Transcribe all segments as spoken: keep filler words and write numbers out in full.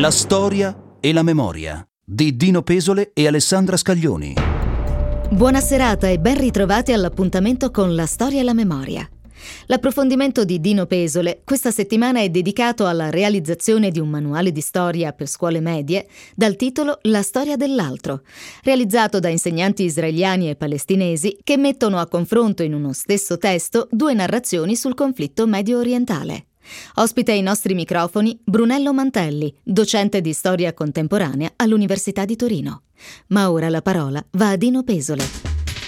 La storia e la memoria di Dino Pesole e Alessandra Scaglioni. Buona serata e ben ritrovati all'appuntamento con La storia e la memoria. L'approfondimento di Dino Pesole questa settimana è dedicato alla realizzazione di un manuale di storia per scuole medie dal titolo La storia dell'altro, realizzato da insegnanti israeliani e palestinesi che mettono a confronto in uno stesso testo due narrazioni sul conflitto medio orientale. Ospite ai nostri microfoni Brunello Mantelli, docente di storia contemporanea all'Università di Torino. Ma ora la parola va a Dino Pesole.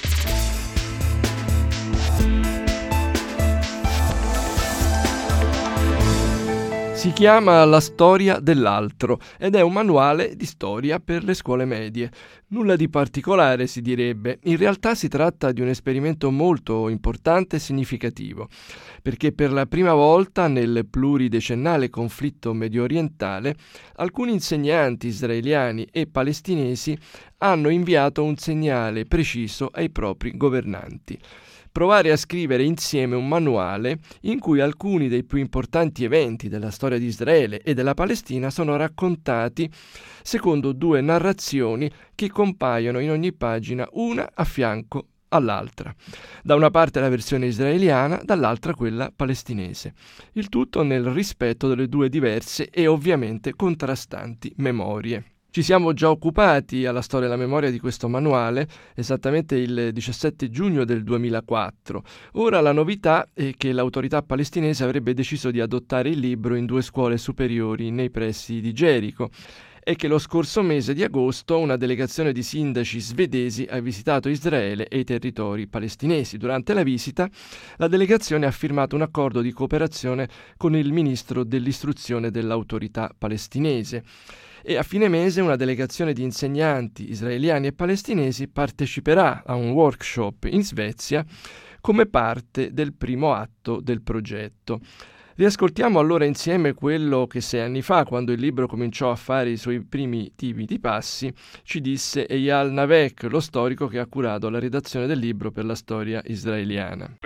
Si chiama La storia dell'altro ed è un manuale di storia per le scuole medie. Nulla di particolare, si direbbe. In realtà si tratta di un esperimento molto importante e significativo, perché per la prima volta nel pluridecennale conflitto mediorientale alcuni insegnanti israeliani e palestinesi hanno inviato un segnale preciso ai propri governanti: provare a scrivere insieme un manuale in cui alcuni dei più importanti eventi della storia di Israele e della Palestina sono raccontati secondo due narrazioni che compaiono in ogni pagina, una a fianco all'altra. Da una parte la versione israeliana, dall'altra quella palestinese. Il tutto nel rispetto delle due diverse e ovviamente contrastanti memorie. Ci siamo già occupati alla storia e alla memoria di questo manuale esattamente il diciassette giugno del duemilaquattro. Ora la novità è che l'autorità palestinese avrebbe deciso di adottare il libro in due scuole superiori nei pressi di Gerico e che lo scorso mese di agosto una delegazione di sindaci svedesi ha visitato Israele e i territori palestinesi. Durante la visita la delegazione ha firmato un accordo di cooperazione con il ministro dell'istruzione dell'autorità palestinese. E a fine mese una delegazione di insegnanti israeliani e palestinesi parteciperà a un workshop in Svezia come parte del primo atto del progetto. Riascoltiamo allora insieme quello che sei anni fa, quando il libro cominciò a fare i suoi primi timidi passi, ci disse Eyal Navek, lo storico che ha curato la redazione del libro per la storia israeliana.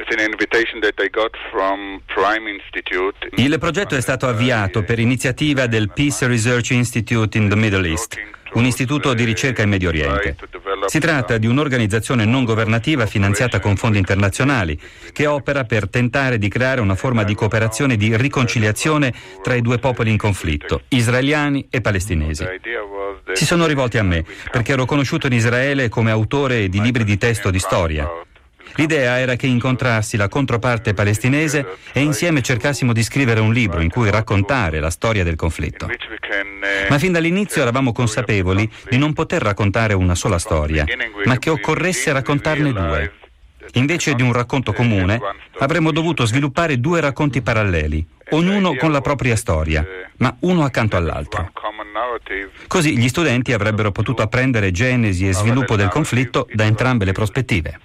Il progetto è stato avviato per iniziativa del Peace Research Institute in the Middle East, un istituto di ricerca in Medio Oriente. Si tratta di un'organizzazione non governativa finanziata con fondi internazionali che opera per tentare di creare una forma di cooperazione e di riconciliazione tra i due popoli in conflitto, israeliani e palestinesi. Si sono rivolti a me perché ero conosciuto in Israele come autore di libri di testo di storia. L'idea era che incontrassi la controparte palestinese e insieme cercassimo di scrivere un libro in cui raccontare la storia del conflitto. Ma fin dall'inizio eravamo consapevoli di non poter raccontare una sola storia, ma che occorresse raccontarne due. Invece di un racconto comune, avremmo dovuto sviluppare due racconti paralleli, ognuno con la propria storia, ma uno accanto all'altro. Così gli studenti avrebbero potuto apprendere genesi e sviluppo del conflitto da entrambe le prospettive.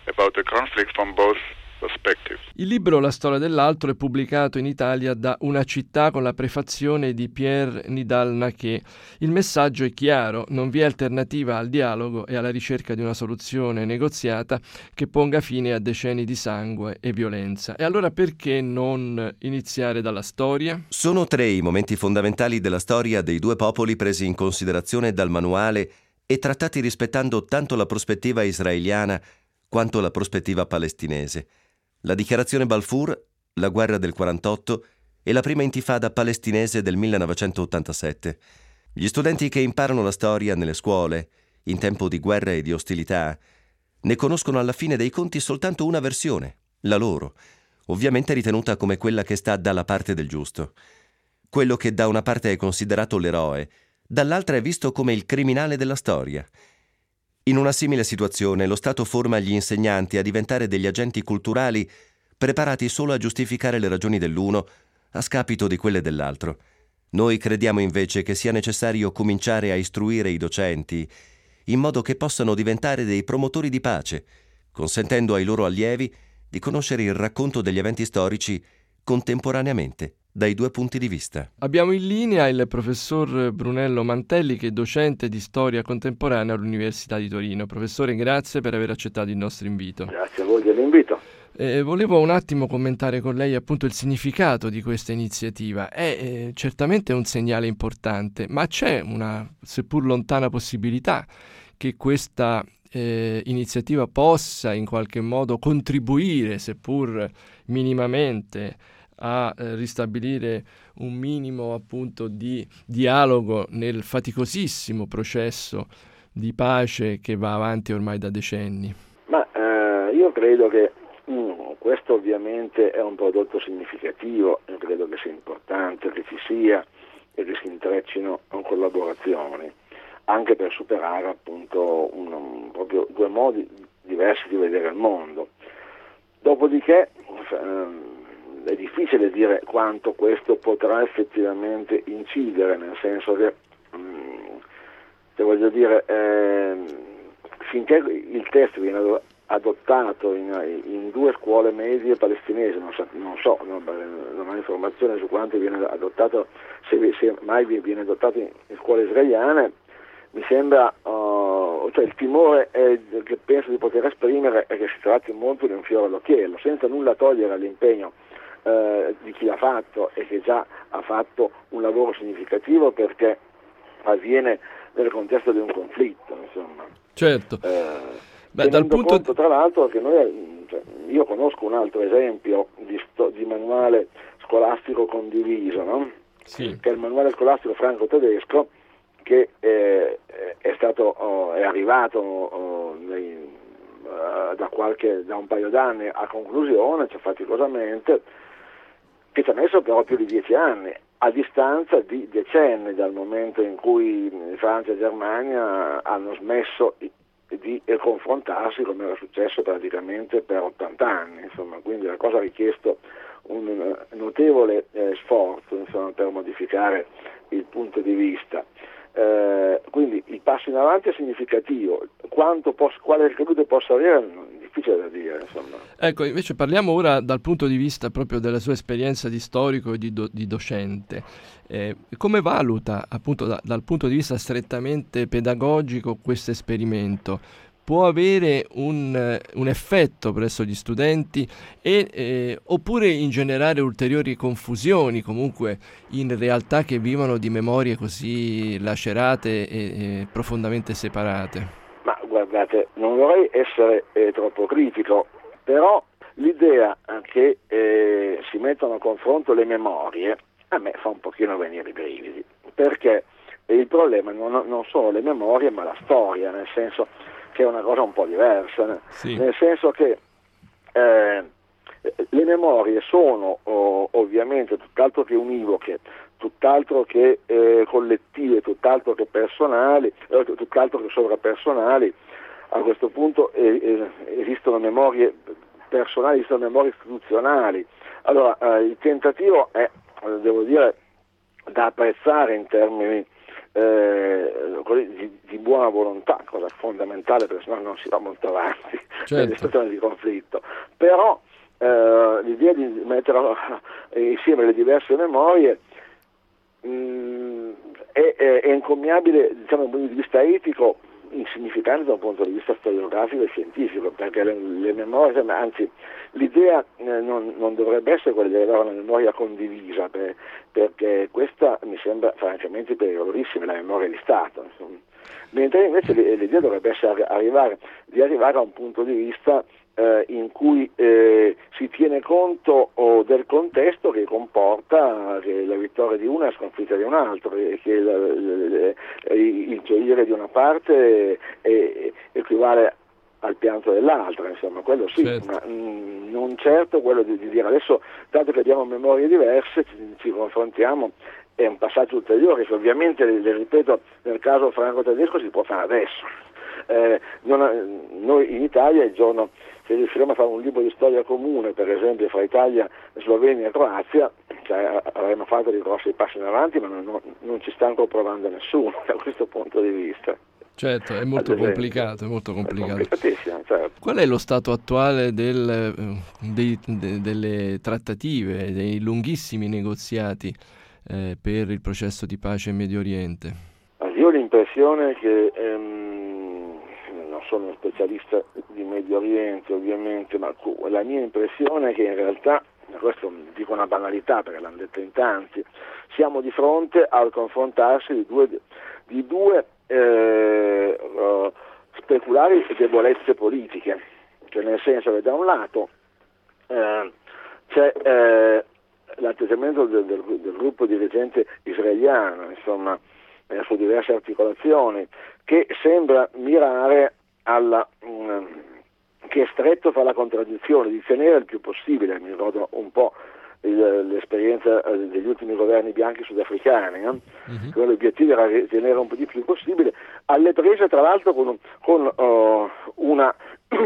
Il libro La storia dell'altro è pubblicato in Italia da Una città con la prefazione di Pierre Nidal-Naquet. Il messaggio è chiaro: non vi è alternativa al dialogo e alla ricerca di una soluzione negoziata che ponga fine a decenni di sangue e violenza. E allora perché non iniziare dalla storia? Sono tre i momenti fondamentali della storia dei due popoli presi in considerazione dal manuale e trattati rispettando tanto la prospettiva israeliana quanto la prospettiva palestinese. La dichiarazione Balfour, la guerra del quarantotto e la prima intifada palestinese del millenovecentottantasette. Gli studenti che imparano la storia nelle scuole, in tempo di guerra e di ostilità, ne conoscono alla fine dei conti soltanto una versione, la loro, ovviamente ritenuta come quella che sta dalla parte del giusto. Quello che da una parte è considerato l'eroe, dall'altra è visto come il criminale della storia. In una simile situazione lo Stato forma gli insegnanti a diventare degli agenti culturali preparati solo a giustificare le ragioni dell'uno a scapito di quelle dell'altro. Noi crediamo invece che sia necessario cominciare a istruire i docenti in modo che possano diventare dei promotori di pace, consentendo ai loro allievi di conoscere il racconto degli eventi storici contemporaneamente dai due punti di vista. Abbiamo in linea il professor Brunello Mantelli, che è docente di storia contemporanea all'Università di Torino. Professore, grazie per aver accettato il nostro invito. Grazie a voi dell'invito. Eh, volevo un attimo commentare con lei appunto il significato di questa iniziativa. È eh, certamente un segnale importante, ma c'è una seppur lontana possibilità che questa eh, iniziativa possa in qualche modo contribuire, seppur minimamente, a eh, ristabilire un minimo appunto di dialogo nel faticosissimo processo di pace che va avanti ormai da decenni. Ma eh, io credo che mh, questo ovviamente è un prodotto significativo, io credo che sia importante che ci sia e che si intreccino collaborazioni, anche per superare appunto un, un, proprio due modi diversi di vedere il mondo. Dopodiché ehm, è difficile dire quanto questo potrà effettivamente incidere, nel senso che, mh, se voglio dire, ehm, finché il testo viene adottato in, in due scuole medie palestinesi, non so, non, so, non, non ho informazione su quanto viene adottato, se, se mai viene adottato in, in scuole israeliane, mi sembra, uh, cioè il timore è, che penso di poter esprimere è che si tratti molto di un fiore all'occhiello, senza nulla togliere all'impegno uh, di chi l'ha fatto e che già ha fatto un lavoro significativo, perché avviene nel contesto di un conflitto, insomma. Certo. Uh, Beh, dal punto conto, tra l'altro, che noi, cioè, io conosco un altro esempio di, sto, di manuale scolastico condiviso, no? Sì. Che è il manuale scolastico franco-tedesco, che eh, è stato oh, è arrivato oh, nei, uh, da qualche da un paio d'anni a conclusione, cioè faticosamente, che ci ha messo però più di dieci anni, a distanza di decenni dal momento in cui Francia e Germania hanno smesso di confrontarsi, come era successo praticamente per ottanta anni, insomma. Quindi la cosa ha richiesto un notevole eh, sforzo, insomma, per modificare il punto di vista. Eh, quindi il passo in avanti è significativo, quanto poss- quale ricadute possa avere è difficile da dire, insomma. Ecco, invece parliamo ora dal punto di vista proprio della sua esperienza di storico e di, do- di docente. Eh, come valuta appunto da- dal punto di vista strettamente pedagogico questo esperimento? Può avere un, un effetto presso gli studenti e, eh, oppure ingenerare ulteriori confusioni comunque in realtà che vivono di memorie così lacerate e, e profondamente separate? Ma guardate, non vorrei essere eh, troppo critico, però l'idea che eh, si mettano a confronto le memorie a me fa un pochino venire i brividi, perché il problema non, non sono le memorie ma la storia, nel senso che è una cosa un po' diversa, sì. Nel senso che eh, le memorie sono oh, ovviamente tutt'altro che univoche, tutt'altro che eh, collettive, tutt'altro che personali, eh, tutt'altro che sovrapersonali. A questo punto eh, eh, esistono memorie personali, esistono memorie istituzionali. Allora eh, il tentativo è, devo dire, da apprezzare in termini Eh, di, di buona volontà, cosa fondamentale, perché sennò non si va molto avanti, certo, nelle situazioni di conflitto. Però eh, l'idea di mettere insieme le diverse memorie mh, è, è, è incommiabile, diciamo, dal punto di vista etico, insignificante da un punto di vista storiografico e scientifico, perché le, le memorie, anzi l'idea eh, non, non dovrebbe essere quella di avere una memoria condivisa, per, perché questa mi sembra francamente pericolosissima, la memoria di Stato, insomma. Mentre invece l'idea dovrebbe essere arrivare, di arrivare a un punto di vista eh, in cui eh, si tiene conto oh, del contesto che comporta che la vittoria di una è la sconfitta di un altro, e che la, la, il gioire di una parte è, equivale al pianto dell'altra, insomma, quello sì, certo. Ma mh, non certo quello di, di dire adesso, dato che abbiamo memorie diverse, ci, ci confrontiamo, è un passaggio ulteriore, che ovviamente, le ripeto, nel caso franco-tedesco si può fare adesso. Eh, non, noi in Italia, il giorno, se riusciremo a fare un libro di storia comune, per esempio fra Italia, Slovenia e Croazia, cioè, avremo fatto dei grossi passi in avanti, ma non, non ci sta ancora provando nessuno da questo punto di vista. Certo, è molto complicato, è molto complicato. È complicatissimo, certo. Qual è lo stato attuale del, dei, de, delle trattative, dei lunghissimi negoziati eh, per il processo di pace in Medio Oriente? Io ho l'impressione che, ehm, non sono uno specialista di Medio Oriente ovviamente, ma la mia impressione è che in realtà, questo dico una banalità perché l'hanno detto in tanti, siamo di fronte al confrontarsi di due, di due eh, uh, speculari debolezze politiche, cioè nel senso che da un lato eh, c'è eh, l'atteggiamento del, del, del gruppo dirigente israeliano, insomma, eh, su diverse articolazioni, che sembra mirare alla mh, che è stretto fra la contraddizione di tenere il più possibile, mi ricordo un po' il, l'esperienza degli ultimi governi bianchi sudafricani, no? Uh-huh. L'obiettivo era tenere un po' di più possibile, alle prese tra l'altro con, con uh, una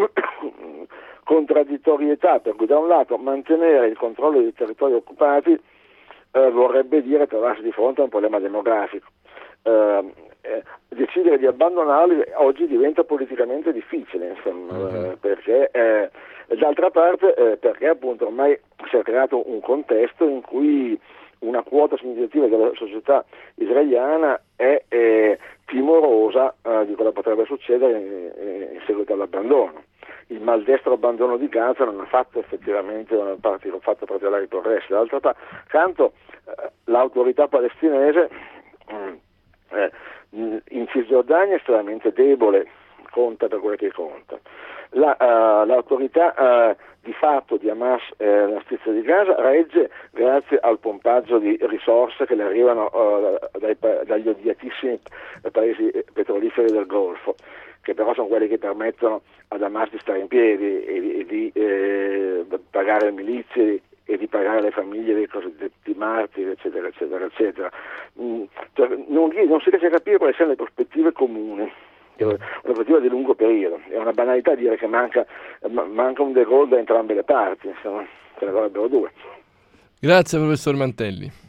contraddittorietà, per cui da un lato mantenere il controllo dei territori occupati uh, vorrebbe dire trovarsi di fronte a un problema demografico. Uh, eh, decidere di abbandonarli oggi diventa politicamente difficile, insomma, uh-huh. eh, perché eh, d'altra parte eh, perché appunto ormai si è creato un contesto in cui una quota significativa della società israeliana è eh, timorosa eh, di cosa potrebbe succedere in, in seguito all'abbandono. Il maldestro abbandono di Gaza non ha fatto effettivamente una parte, ha fatto particolari progressi. D'altro canto eh, l'autorità palestinese mh, eh, in Cisgiordania è estremamente debole, conta per quello che conta. La, uh, l'autorità uh, di fatto di Hamas eh, nella striscia di Gaza regge grazie al pompaggio di risorse che le arrivano uh, dai, dagli odiatissimi paesi petroliferi del Golfo, che però sono quelli che permettono ad Hamas di stare in piedi e di, e di eh, pagare le milizie e di pagare le famiglie dei cosiddetti martiri, eccetera, eccetera, eccetera. Mm, cioè, non, non si riesce a capire quali siano le prospettive comuni, una prospettiva di lungo periodo. È una banalità dire che manca, manca un De Gaulle da entrambe le parti, insomma, ce ne vorrebbero due. Grazie professor Mantelli.